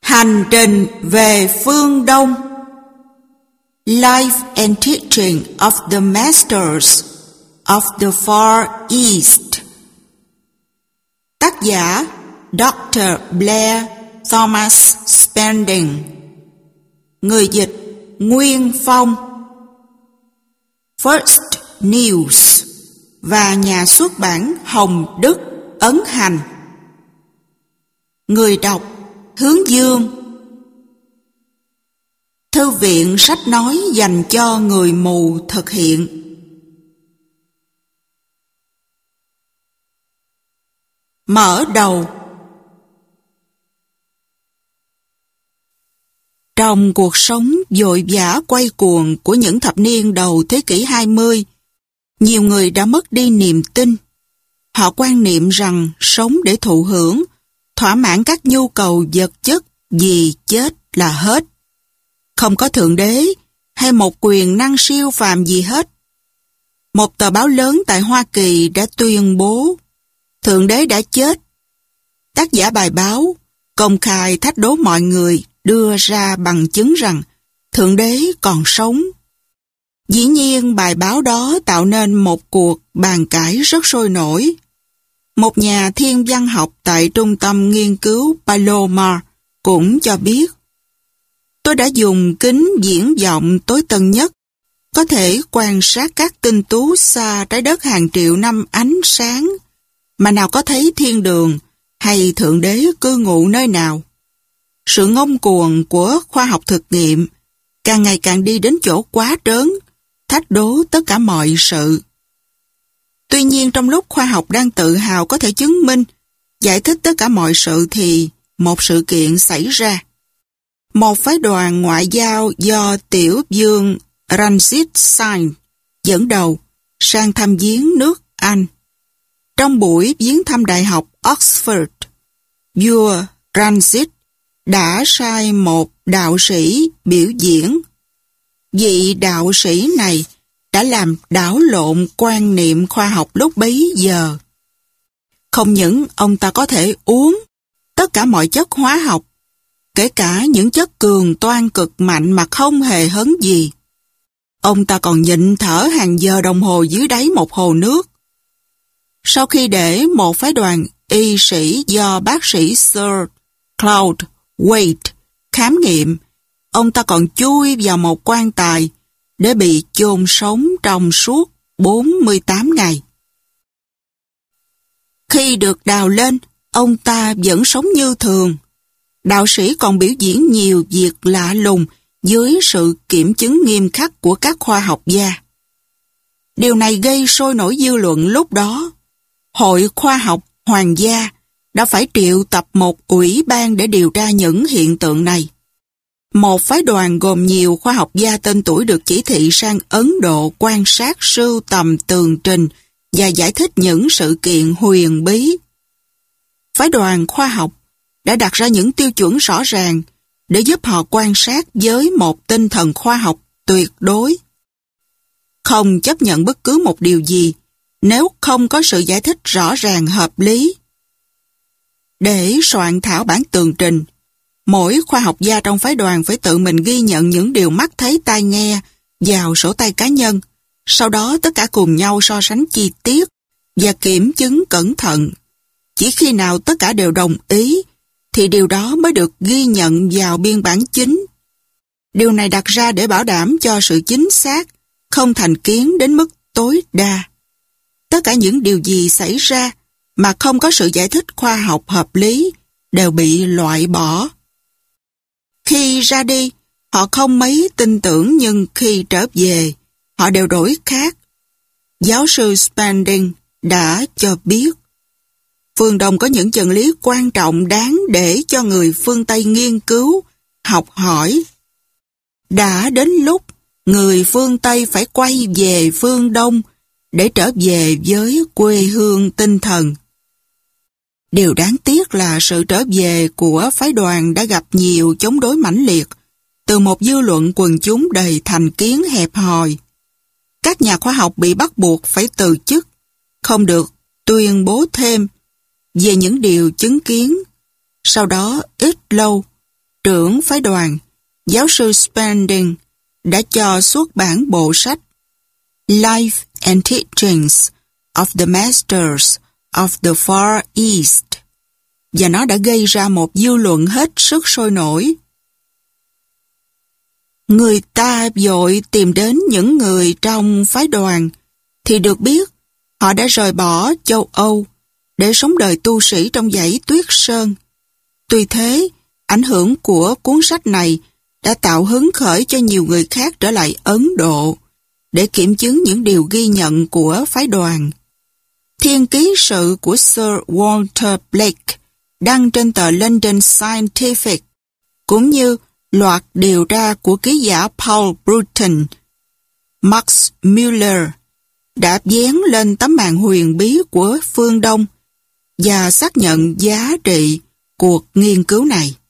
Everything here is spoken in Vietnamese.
Hành trình về phương Đông. Life and Teaching of the Masters of the Far East. Tác giả Dr. Blair Thomas Spending. Người dịch Nguyên Phong. First News và nhà xuất bản Hồng Đức ấn hành. Người đọc Hướng Dương. Thư viện sách nói dành cho người mù thực hiện. Mở đầu. Trong cuộc sống vội vã quay cuồng của những thập niên đầu thế kỷ 20, nhiều người đã mất đi niềm tin. Họ quan niệm rằng sống để thụ hưởng, thỏa mãn các nhu cầu vật chất vì chết là hết. Không có Thượng Đế hay một quyền năng siêu phàm gì hết. Một tờ báo lớn tại Hoa Kỳ đã tuyên bố Thượng Đế đã chết. Tác giả bài báo công khai thách đố mọi người đưa ra bằng chứng rằng Thượng Đế còn sống. Dĩ nhiên bài báo đó tạo nên một cuộc bàn cãi rất sôi nổi. Một nhà thiên văn học tại Trung tâm Nghiên cứu Palomar cũng cho biết: tôi đã dùng kính viễn vọng tối tân nhất, có thể quan sát các tinh tú xa trái đất hàng triệu năm ánh sáng, mà nào có thấy thiên đường hay Thượng Đế cư ngụ nơi nào. Sự ngông cuồng của khoa học thực nghiệm càng ngày càng đi đến chỗ quá trớn, thách đố tất cả mọi sự. Tuy nhiên trong lúc khoa học đang tự hào có thể chứng minh, giải thích tất cả mọi sự thì một sự kiện xảy ra. Một phái đoàn ngoại giao do tiểu vương Ranjit Singh dẫn đầu sang thăm viếng nước Anh. Trong buổi viếng thăm Đại học Oxford, vua Ranjit đã sai một đạo sĩ biểu diễn. Vị đạo sĩ này đã làm đảo lộn quan niệm khoa học lúc bấy giờ. Không những ông ta có thể uống tất cả mọi chất hóa học, kể cả những chất cường toan cực mạnh mà không hề hấn gì, ông ta còn nhịn thở hàng giờ đồng hồ dưới đáy một hồ nước. Sau khi để một phái đoàn y sĩ do bác sĩ Sir Claude Wade khám nghiệm, ông ta còn chui vào một quan tài để bị chôn sống trong suốt 48 ngày. Khi được đào lên, ông ta vẫn sống như thường. Đạo sĩ còn biểu diễn nhiều việc lạ lùng dưới sự kiểm chứng nghiêm khắc của các khoa học gia. Điều này gây sôi nổi dư luận lúc đó. Hội Khoa học Hoàng gia đã phải triệu tập một ủy ban để điều tra những hiện tượng này. Một phái đoàn gồm nhiều khoa học gia tên tuổi được chỉ thị sang Ấn Độ quan sát, sưu tầm tường trình và giải thích những sự kiện huyền bí. Phái đoàn khoa học đã đặt ra những tiêu chuẩn rõ ràng để giúp họ quan sát với một tinh thần khoa học tuyệt đối. Không chấp nhận bất cứ một điều gì nếu không có sự giải thích rõ ràng hợp lý. Để soạn thảo bản tường trình, mỗi khoa học gia trong phái đoàn phải tự mình ghi nhận những điều mắt thấy tai nghe vào sổ tay cá nhân, sau đó tất cả cùng nhau so sánh chi tiết và kiểm chứng cẩn thận. Chỉ khi nào tất cả đều đồng ý thì điều đó mới được ghi nhận vào biên bản chính. Điều này đặt ra để bảo đảm cho sự chính xác, không thành kiến đến mức tối đa. Tất cả những điều gì xảy ra mà không có sự giải thích khoa học hợp lý đều bị loại bỏ. Khi ra đi, họ không mấy tin tưởng, nhưng khi trở về, họ đều đổi khác. Giáo sư Spending đã cho biết, phương Đông có những chân lý quan trọng đáng để cho người phương Tây nghiên cứu, học hỏi. Đã đến lúc người phương Tây phải quay về phương Đông để trở về với quê hương tinh thần. Điều đáng tiếc là sự trở về của phái đoàn đã gặp nhiều chống đối mãnh liệt từ một dư luận quần chúng đầy thành kiến hẹp hòi. Các nhà khoa học bị bắt buộc phải từ chức, không được tuyên bố thêm về những điều chứng kiến. Sau đó ít lâu, trưởng phái đoàn, giáo sư Spending, đã cho xuất bản bộ sách Life and Teachings of the Masters of the Far East, và nó đã gây ra một dư luận hết sức sôi nổi. Người ta vội tìm đến những người trong phái đoàn, thì được biết họ đã rời bỏ châu Âu để sống đời tu sĩ trong dãy Tuyết Sơn. Tuy thế, ảnh hưởng của cuốn sách này đã tạo hứng khởi cho nhiều người khác trở lại Ấn Độ để kiểm chứng những điều ghi nhận của phái đoàn. Thiên ký sự của Sir Walter Blake đăng trên tờ London Scientific, cũng như loạt điều tra của ký giả Paul Bruton, Max Muller, đã dán lên tấm màn huyền bí của phương Đông và xác nhận giá trị cuộc nghiên cứu này.